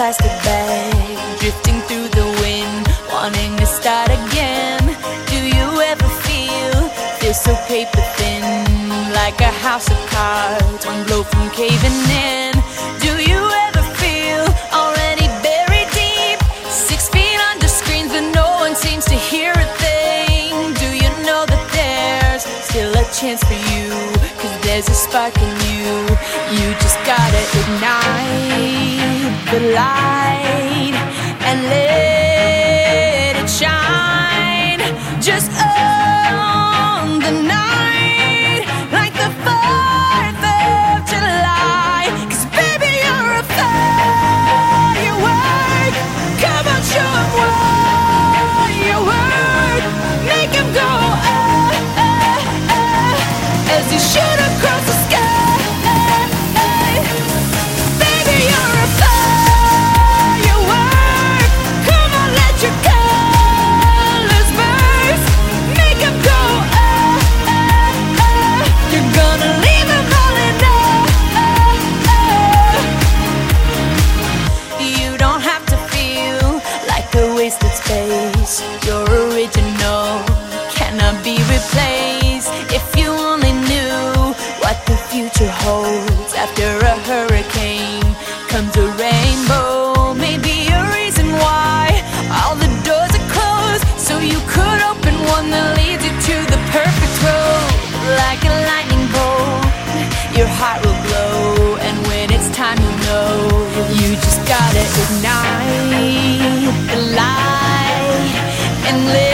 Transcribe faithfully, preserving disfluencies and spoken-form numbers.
plastic bag, drifting through the wind, wanting to start again. Do you ever feel, feel so paper thin, like a house of cards, one blow from caving in? Do you ever feel already buried deep, six feet under screens but no one seems to hear a thing? Do you know that there's still a chance for you, cause there's a spark in you. You just gotta ignite the light and let it shine. Just own the night like the fourth of July. Cause baby, you're a firework. Come on, show 'em what you work. Make 'em go ah, ah, ah, as you shoot across the sky. Baby, you're a firework. Come on, let your colors burst. Make 'em go ah, ah, ah. You're gonna leave 'em all in awe. You don't have to feel like a wasted space. You're original, cannot be replaced. If you only knew what the future holds. After a hurricane comes a rainbow. Maybe a reason why all the doors are closed, so you could open one that leads you to the perfect road. Like a lightning bolt, your heart will glow, and when it's time you'll know. You just gotta ignite the light and live.